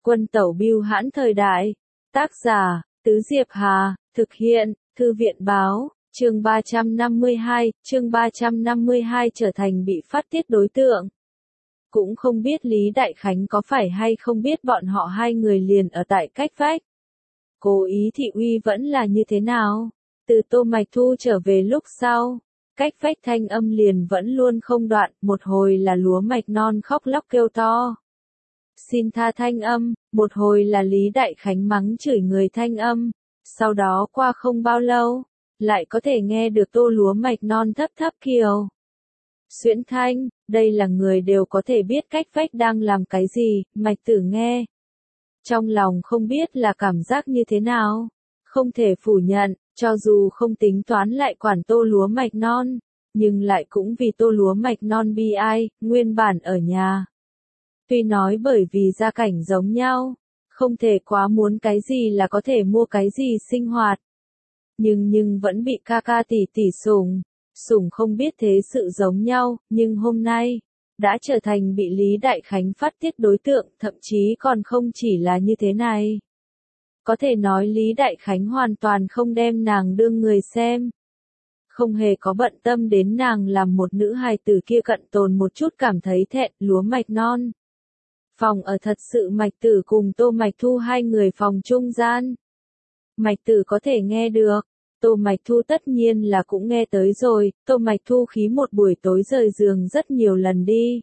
Quân tẩu bưu hãn thời đại. Tác giả, Tứ Diệp Hà, thực hiện, Thư viện báo, chương 352 trở thành bị phát tiết đối tượng. Cũng không biết Lý Đại Khánh có phải hay không biết bọn họ hai người liền ở tại cách vách. Cố Ý Thị Uy vẫn là như thế nào? Từ Tô Mạch Thu trở về lúc sau, cách vách thanh âm liền vẫn luôn không đoạn, một hồi là lúa mạch non khóc lóc kêu to. Xin tha thanh âm, một hồi là Lý Đại Khánh mắng chửi người thanh âm, sau đó qua không bao lâu, lại có thể nghe được tô lúa mạch non thấp thấp kiều. Xuyễn thanh, đây là người đều có thể biết cách vách đang làm cái gì, Mạch Tử nghe. Trong lòng không biết là cảm giác như thế nào, không thể phủ nhận, cho dù không tính toán lại quản tô lúa mạch non, nhưng lại cũng vì tô lúa mạch non bi ai, nguyên bản ở nhà. Tuy nói bởi vì gia cảnh giống nhau, không thể quá muốn cái gì là có thể mua cái gì sinh hoạt. Nhưng vẫn bị ca ca tỷ tỷ sủng không biết thế sự giống nhau, nhưng hôm nay, đã trở thành bị Lý Đại Khánh phát tiết đối tượng, thậm chí còn không chỉ là như thế này. Có thể nói Lý Đại Khánh hoàn toàn không đem nàng đương người xem. Không hề có bận tâm đến nàng làm một nữ hài tử kia cận tồn một chút cảm thấy thẹn, lúa mạch non. Phòng ở thật sự Mạch Tử cùng Tô Mạch Thu hai người phòng trung gian. Mạch Tử có thể nghe được, Tô Mạch Thu tất nhiên là cũng nghe tới rồi, Tô Mạch Thu khí một buổi tối rời giường rất nhiều lần đi.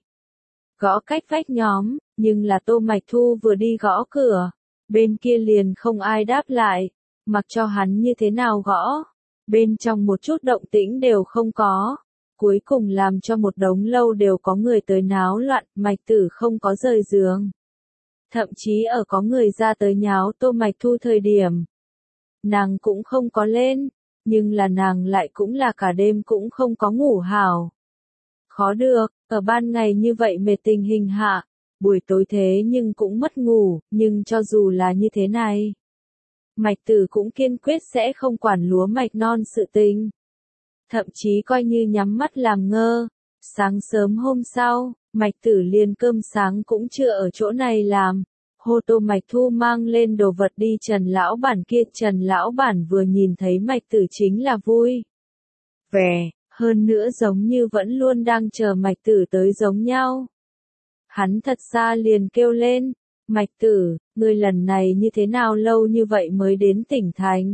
Gõ cách vách nhóm, nhưng là Tô Mạch Thu vừa đi gõ cửa, bên kia liền không ai đáp lại, mặc cho hắn như thế nào gõ, bên trong một chút động tĩnh đều không có. Cuối cùng làm cho một đống lâu đều có người tới náo loạn, Mạch Tử không có rời giường. Thậm chí ở có người ra tới nháo Tô Mạch Thu thời điểm. Nàng cũng không có lên, nhưng là nàng lại cũng là cả đêm cũng không có ngủ hảo. Khó được, ở ban ngày như vậy mệt tình hình hạ, buổi tối thế nhưng cũng mất ngủ, nhưng cho dù là như thế này. Mạch Tử cũng kiên quyết sẽ không quản lúa mạch non sự tình. Thậm chí coi như nhắm mắt làm ngơ. Sáng sớm hôm sau, Mạch Tử liền cơm sáng cũng chưa ở chỗ này làm. Hô Tô Mạch Thu mang lên đồ vật đi Trần lão bản kia. Trần lão bản vừa nhìn thấy Mạch Tử chính là vui vẻ, hơn nữa giống như vẫn luôn đang chờ Mạch Tử tới giống nhau. Hắn thật ra liền kêu lên, Mạch Tử, ngươi lần này như thế nào lâu như vậy mới đến tỉnh thành?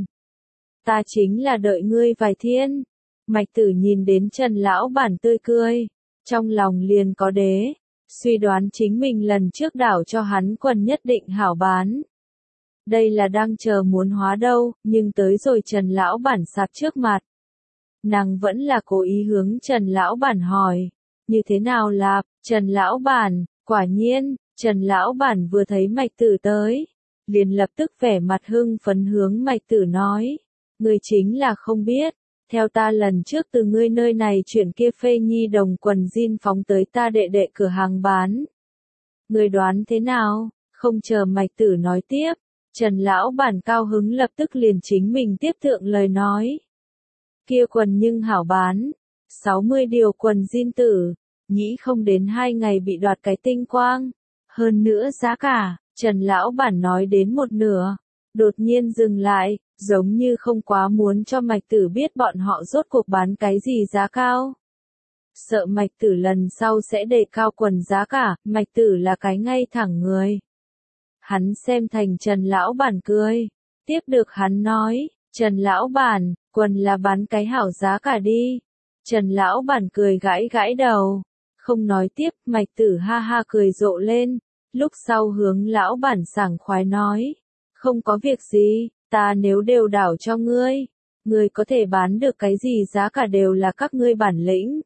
Ta chính là đợi ngươi vài thiên. Mạch Tử nhìn đến Trần lão bản tươi cười, trong lòng liền có đế, suy đoán chính mình lần trước đảo cho hắn quần nhất định hảo bán. Đây là đang chờ muốn hóa đâu, nhưng tới rồi Trần lão bản sạp trước mặt. Nàng vẫn là cố ý hướng Trần lão bản hỏi, như thế nào lạp, Trần lão bản, quả nhiên, Trần lão bản vừa thấy Mạch Tử tới, liền lập tức vẻ mặt hưng phấn hướng Mạch Tử nói, người chính là không biết. Theo ta lần trước từ ngươi nơi này chuyển kia phê nhi đồng quần jean phóng tới ta đệ đệ cửa hàng bán. Ngươi đoán thế nào? Không chờ Mạch Tử nói tiếp, Trần lão bản cao hứng lập tức liền chính mình tiếp thượng lời nói. Kia quần nhưng hảo bán, 60 điều quần jean tử, nghĩ không đến 2 ngày bị đoạt cái tinh quang. Hơn nữa giá cả, Trần lão bản nói đến một nửa, đột nhiên dừng lại. Giống như không quá muốn cho Mạch Tử biết bọn họ rốt cuộc bán cái gì giá cao. Sợ Mạch Tử lần sau sẽ đề cao quần giá cả, Mạch Tử là cái ngay thẳng người. Hắn xem thành Trần lão bản cười. Tiếp được hắn nói, Trần lão bản, quần là bán cái hảo giá cả đi. Trần lão bản cười gãi gãi đầu. Không nói tiếp, Mạch Tử ha ha cười rộ lên. Lúc sau hướng lão bản sảng khoái nói. Không có việc gì. Ta nếu đều đảo cho ngươi, ngươi có thể bán được cái gì giá cả đều là các ngươi bản lĩnh.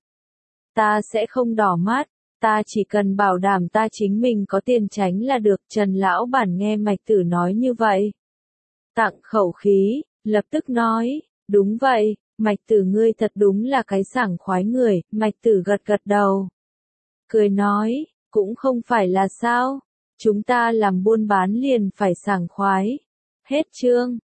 Ta sẽ không đỏ mắt, ta chỉ cần bảo đảm ta chính mình có tiền tránh là được. Trần lão bản nghe Mạch Tử nói như vậy. Tặng khẩu khí, lập tức nói, đúng vậy, Mạch Tử ngươi thật đúng là cái sảng khoái người. Mạch Tử gật gật đầu. Cười nói, cũng không phải là sao, chúng ta làm buôn bán liền phải sảng khoái. Hết chương.